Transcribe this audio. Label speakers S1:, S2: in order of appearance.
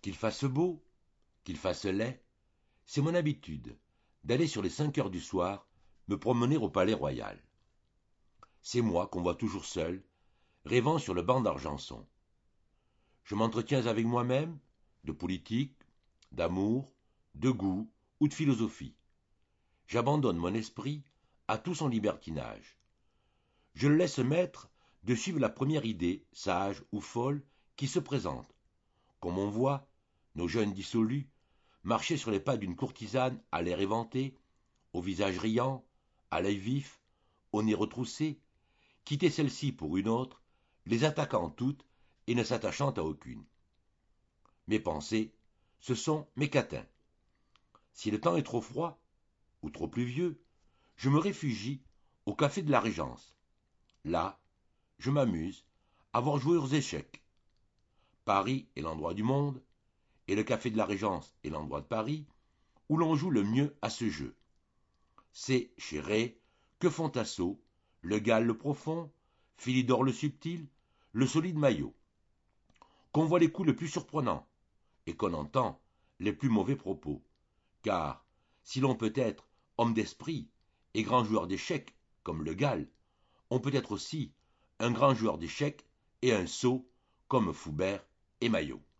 S1: Qu'il fasse beau, qu'il fasse laid, c'est mon habitude d'aller sur les 5 heures du soir me promener au Palais Royal. C'est moi qu'on voit toujours seul, rêvant sur le banc d'Argenson. Je m'entretiens avec moi-même, de politique, d'amour, de goût ou de philosophie. J'abandonne mon esprit à tout son libertinage. Je le laisse maître de suivre la première idée, sage ou folle, qui se présente. Comme on voit, nos jeunes dissolus, marcher sur les pas d'une courtisane à l'air éventé, au visage riant, à l'œil vif, au nez retroussé, quitter celle-ci pour une autre, les attaquant toutes et ne s'attachant à aucune. Mes pensées, ce sont mes catins. Si le temps est trop froid ou trop pluvieux, je me réfugie au café de la Régence. Là, je m'amuse à voir jouer aux échecs. Paris est l'endroit du monde, et le café de la Régence est l'endroit de Paris, où l'on joue le mieux à ce jeu. C'est chez Ray que font assaut le Galles le profond, Philidor le subtil, le solide Maillot. Qu'on voit les coups les plus surprenants, et qu'on entend les plus mauvais propos. Car, si l'on peut être homme d'esprit et grand joueur d'échecs, comme le Galles, on peut être aussi un grand joueur d'échecs et un sot, comme Foubert et Maillot.